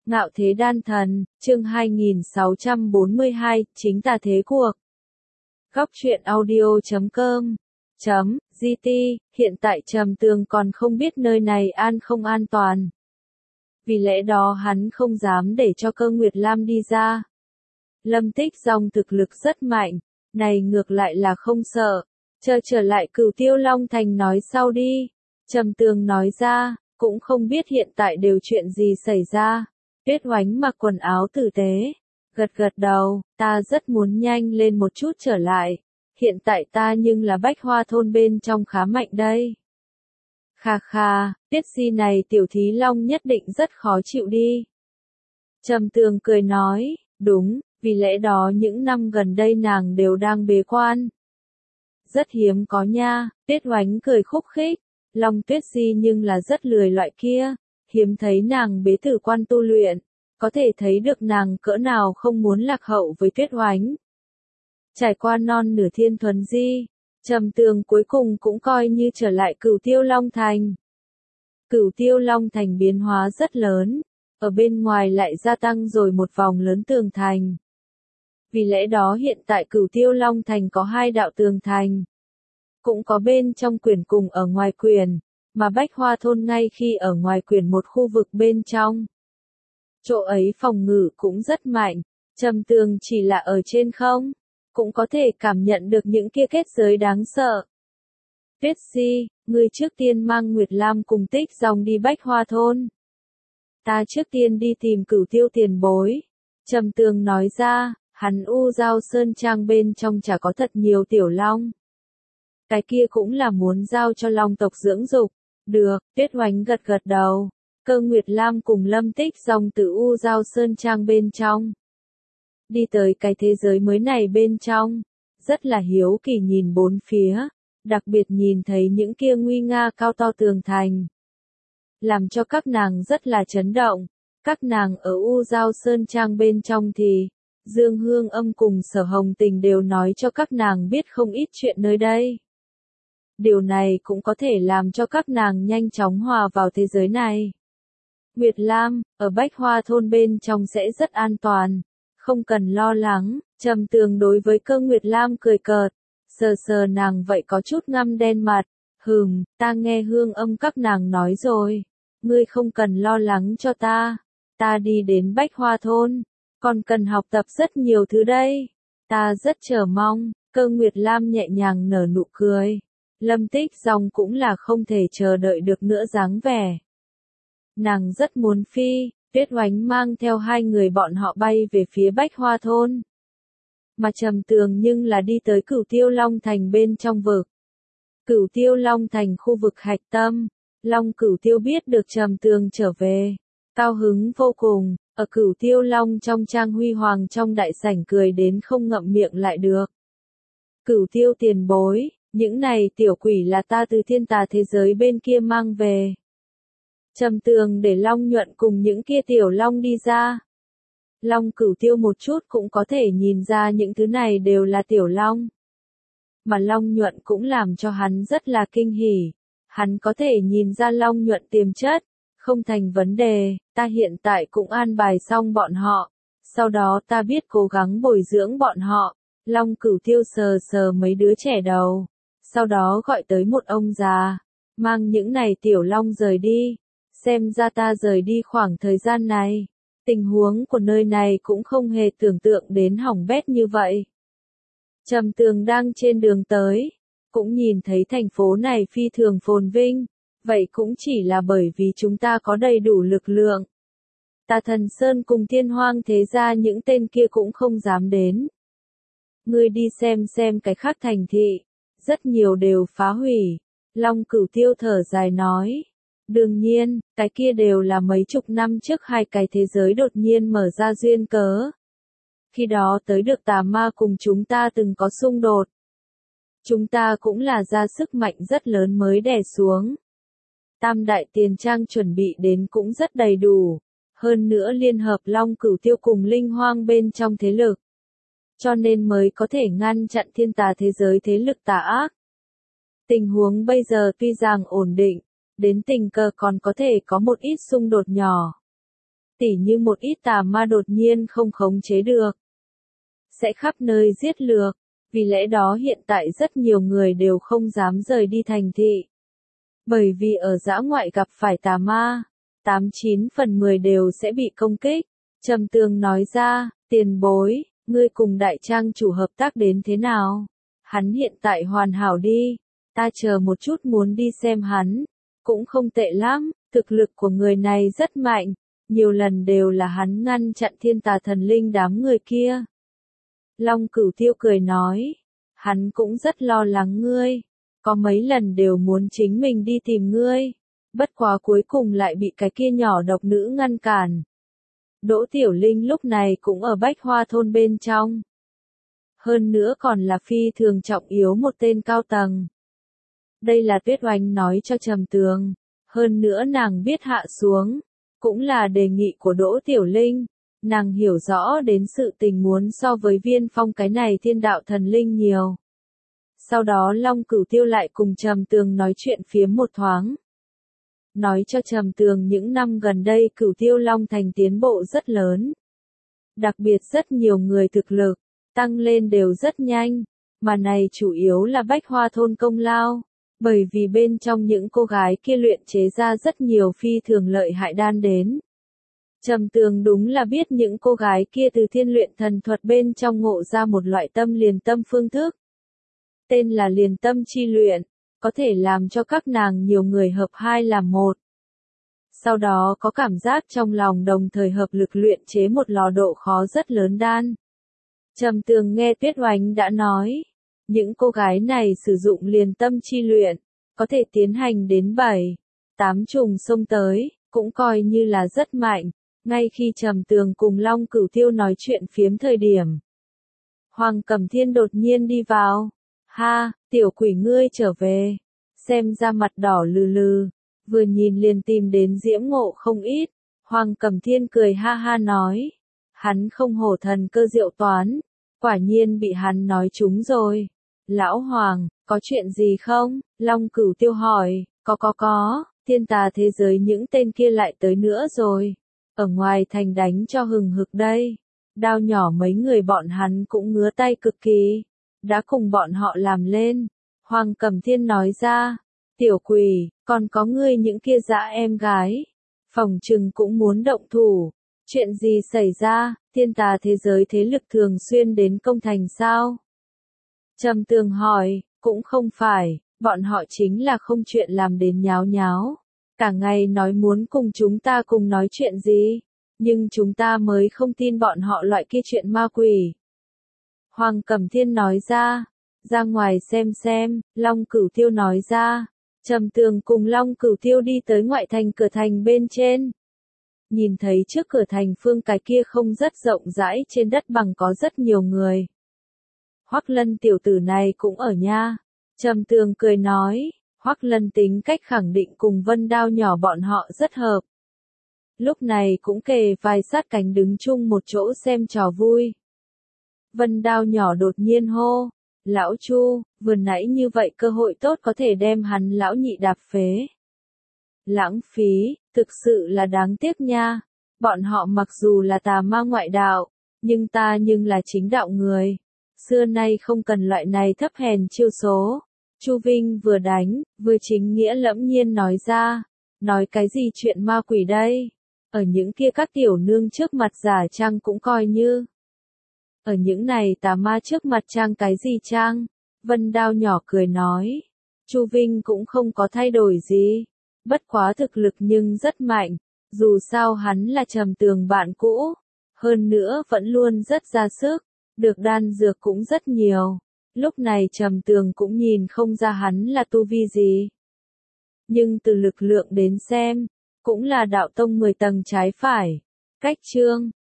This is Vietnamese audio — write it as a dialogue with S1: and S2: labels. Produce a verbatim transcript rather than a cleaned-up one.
S1: Ngạo thế đan thần, chương hai nghìn sáu trăm bốn mươi hai, chính tà thế cuộc. Góc truyện audio chấm com chấm gt, hiện tại Trầm Tường còn không biết nơi này an không an toàn. Vì lẽ đó hắn không dám để cho Cơ Nguyệt Lam đi ra. Lâm Tích Dòng thực lực rất mạnh, này ngược lại là không sợ. Chờ trở lại Cửu Tiêu Long Thành nói sau đi. Trầm Tường nói ra, cũng không biết hiện tại đều chuyện gì xảy ra. Tuyết Oánh mặc quần áo tử tế, gật gật đầu, ta rất muốn nhanh lên một chút trở lại. Hiện tại ta nhưng là Bách Hoa thôn bên trong khá mạnh đây. Kha kha, Tuyết Di này tiểu thí long nhất định rất khó chịu đi. Trầm Tường cười nói, đúng, vì lẽ đó những năm gần đây nàng đều đang bế quan. Rất hiếm có nha, Tuyết Oánh cười khúc khích, Long Tuyết Di nhưng là rất lười loại kia, hiếm thấy nàng bế tử quan tu luyện, có thể thấy được nàng cỡ nào không muốn lạc hậu với Tuyết Oánh. Trải qua non nửa thiên thuần di, Trầm Tường cuối cùng cũng coi như trở lại Cửu Tiêu Long Thành. Cửu Tiêu Long Thành biến hóa rất lớn, ở bên ngoài lại gia tăng rồi một vòng lớn tường thành. Vì lẽ đó hiện tại Cửu Tiêu Long Thành có hai đạo tường thành. Cũng có bên trong quyển cùng ở ngoài quyển, mà Bách Hoa thôn ngay khi ở ngoài quyển một khu vực bên trong. Chỗ ấy phòng ngự cũng rất mạnh, Trầm Tường chỉ là ở trên không, cũng có thể cảm nhận được những kia kết giới đáng sợ. Tuyết Di, ngươi trước tiên mang Nguyệt Lam cùng Tích Dòng đi Bách Hoa thôn. Ta trước tiên đi tìm Cửu Tiêu tiền bối. Trầm Tường nói ra, hắn U Giao Sơn Trang bên trong chả có thật nhiều tiểu long. Cái kia cũng là muốn giao cho long tộc dưỡng dục. Được, Tuyết Oánh gật gật đầu. Cơ Nguyệt Lam cùng Lâm Tích Dòng từ U Giao Sơn Trang bên trong. Đi tới cái thế giới mới này bên trong. Rất là hiếu kỳ nhìn bốn phía. Đặc biệt nhìn thấy những kia nguy nga cao to tường thành. Làm cho các nàng rất là chấn động. Các nàng ở U Giao Sơn Trang bên trong thì, Dương Hương Âm cùng Sở Hồng Tình đều nói cho các nàng biết không ít chuyện nơi đây. Điều này cũng có thể làm cho các nàng nhanh chóng hòa vào thế giới này. Nguyệt Lam, ở Bách Hoa thôn bên trong sẽ rất an toàn, không cần lo lắng. Trầm Tường đối với Cơ Nguyệt Lam cười cợt, sờ sờ nàng vậy có chút ngăm đen mặt. Hừm, ta nghe Hương Âm các nàng nói rồi, ngươi không cần lo lắng cho ta, ta đi đến Bách Hoa thôn, còn cần học tập rất nhiều thứ đây, ta rất chờ mong. Cơ Nguyệt Lam nhẹ nhàng nở nụ cười. Lâm Tích Dòng cũng là không thể chờ đợi được nữa dáng vẻ. Nàng rất muốn phi, Tuyết Oánh mang theo hai người bọn họ bay về phía Bách Hoa thôn. Mà Trầm Tường nhưng là đi tới Cửu Tiêu Long Thành bên trong vực. Cửu Tiêu Long Thành khu vực hạch tâm, Long Cửu Tiêu biết được Trầm Tường trở về, cao hứng vô cùng, ở Cửu Tiêu Long trong trang huy hoàng trong đại sảnh cười đến không ngậm miệng lại được. Cửu Tiêu tiền bối, những này tiểu quỷ là ta từ thiên tà thế giới bên kia mang về. Trầm Tường để Long Nhuận cùng những kia tiểu long đi ra. Long Cửu Tiêu một chút cũng có thể nhìn ra những thứ này đều là tiểu long. Mà Long Nhuận cũng làm cho hắn rất là kinh hỉ. Hắn có thể nhìn ra Long Nhuận tiềm chất, không thành vấn đề, ta hiện tại cũng an bài xong bọn họ. Sau đó ta biết cố gắng bồi dưỡng bọn họ. Long Cửu Tiêu sờ sờ mấy đứa trẻ đầu. Sau đó gọi tới một ông già, mang những này tiểu long rời đi. Xem ra ta rời đi khoảng thời gian này, tình huống của nơi này cũng không hề tưởng tượng đến hỏng bét như vậy. Trầm Tường đang trên đường tới, cũng nhìn thấy thành phố này phi thường phồn vinh, vậy cũng chỉ là bởi vì chúng ta có đầy đủ lực lượng. Tà Thần Sơn cùng Thiên Hoang thế gia những tên kia cũng không dám đến. Ngươi đi xem xem cái khác thành thị, rất nhiều đều phá hủy. Long Cửu Tiêu thở dài nói. Đương nhiên, cái kia đều là mấy chục năm trước hai cái thế giới đột nhiên mở ra duyên cớ. Khi đó tới được tà ma cùng chúng ta từng có xung đột. Chúng ta cũng là ra sức mạnh rất lớn mới đè xuống. Tam đại tiền trang chuẩn bị đến cũng rất đầy đủ. Hơn nữa liên hợp Long Cửu Tiêu cùng Linh Hoang bên trong thế lực. Cho nên mới có thể ngăn chặn thiên tà thế giới thế lực tà ác. Tình huống bây giờ tuy rằng ổn định, đến tình cờ còn có thể có một ít xung đột nhỏ. tỉ như một ít tà ma đột nhiên không khống chế được, sẽ khắp nơi giết lược, vì lẽ đó hiện tại rất nhiều người đều không dám rời đi thành thị. Bởi vì ở dã ngoại gặp phải tà ma, tám chín phần mười đều sẽ bị công kích. Trầm Tường nói ra, tiền bối, ngươi cùng đại trang chủ hợp tác đến thế nào? Hắn hiện tại hoàn hảo đi, ta chờ một chút muốn đi xem hắn, cũng không tệ lắm, thực lực của người này rất mạnh, nhiều lần đều là hắn ngăn chặn thiên tà thần linh đám người kia. Long Cửu Tiêu cười nói, hắn cũng rất lo lắng ngươi, có mấy lần đều muốn chính mình đi tìm ngươi, bất quá cuối cùng lại bị cái kia nhỏ độc nữ ngăn cản. Đỗ Tiểu Linh lúc này cũng ở Bách Hoa thôn bên trong. Hơn nữa còn là phi thường trọng yếu một tên cao tầng. Đây là Tuyết Oánh nói cho Trầm Tường, hơn nữa nàng biết hạ xuống, cũng là đề nghị của Đỗ Tiểu Linh, nàng hiểu rõ đến sự tình muốn so với Viên Phong cái này thiên đạo thần linh nhiều. Sau đó Long Cửu Tiêu lại cùng Trầm Tường nói chuyện phiếm một thoáng. Nói cho Trầm Tường những năm gần đây Cửu Tiêu Long Thành tiến bộ rất lớn. Đặc biệt rất nhiều người thực lực, tăng lên đều rất nhanh, mà này chủ yếu là Bách Hoa thôn công lao, bởi vì bên trong những cô gái kia luyện chế ra rất nhiều phi thường lợi hại đan đến. Trầm Tường đúng là biết những cô gái kia từ thiên luyện thần thuật bên trong ngộ ra một loại tâm liền tâm phương thức. Tên là liền tâm chi luyện, có thể làm cho các nàng nhiều người hợp hai làm một. Sau đó có cảm giác trong lòng đồng thời hợp lực luyện chế một lò độ khó rất lớn đan. Trầm Tường nghe Tuyết Oánh đã nói, những cô gái này sử dụng liền tâm chi luyện, có thể tiến hành đến bảy, tám trùng xông tới, cũng coi như là rất mạnh. Ngay khi Trầm Tường cùng Long Cửu Tiêu nói chuyện phiếm thời điểm, Hoàng Cẩm Thiên đột nhiên đi vào. Ha, tiểu quỷ ngươi trở về, xem ra mặt đỏ lừ lừ, vừa nhìn liền tìm đến Diễm Ngộ không ít. Hoàng Cẩm Thiên cười ha ha nói, hắn không hổ thần cơ diệu toán, quả nhiên bị hắn nói trúng rồi. Lão Hoàng, có chuyện gì không? Long Cửu Tiêu hỏi, có có có, thiên tà thế giới những tên kia lại tới nữa rồi, ở ngoài thành đánh cho hừng hực đây. Đao nhỏ mấy người bọn hắn cũng ngứa tay cực kỳ, đã cùng bọn họ làm lên. Hoàng Cẩm Thiên nói ra, tiểu quỷ, còn có ngươi những kia dã em gái, phỏng chừng cũng muốn động thủ. Chuyện gì xảy ra, thiên tà thế giới thế lực thường xuyên đến công thành sao? Trầm Tường hỏi, cũng không phải, bọn họ chính là không chuyện làm đến nháo nháo. Cả ngày nói muốn cùng chúng ta cùng nói chuyện gì, nhưng chúng ta mới không tin bọn họ loại kia chuyện ma quỷ. Hoàng Cẩm Thiên nói ra, ra ngoài xem xem, Long Cửu Tiêu nói ra. Trầm Tường cùng Long Cửu Tiêu đi tới ngoại thành cửa thành bên trên. Nhìn thấy trước cửa thành phương cái kia không rất rộng rãi trên đất bằng có rất nhiều người. Hoắc Lân tiểu tử này cũng ở nha. Trầm Tường cười nói, Hoắc Lân tính cách khẳng định cùng Vân Đao nhỏ bọn họ rất hợp. Lúc này cũng kề vai sát cánh đứng chung một chỗ xem trò vui. Vân Đao nhỏ đột nhiên hô, lão Chu, vừa nãy như vậy cơ hội tốt có thể đem hắn lão nhị đạp phế. Lãng phí, thực sự là đáng tiếc nha. Bọn họ mặc dù là tà ma ngoại đạo, nhưng ta nhưng là chính đạo người. Xưa nay không cần loại này thấp hèn chiêu số. Chu Vinh vừa đánh, vừa chính nghĩa lẫm nhiên nói ra. Nói cái gì chuyện ma quỷ đây? Ở những kia các tiểu nương trước mặt giả trang cũng coi như. Ở những này tà ma trước mặt trang cái gì trang? Vân Đao nhỏ cười nói. Chu Vinh cũng không có thay đổi gì. Bất quá thực lực nhưng rất mạnh. Dù sao hắn là Trầm Tường bạn cũ. Hơn nữa vẫn luôn rất ra sức. Được đan dược cũng rất nhiều. Lúc này Trầm Tường cũng nhìn không ra hắn là tu vi gì. Nhưng từ lực lượng đến xem, cũng là đạo tông mười tầng trái phải. Cách chương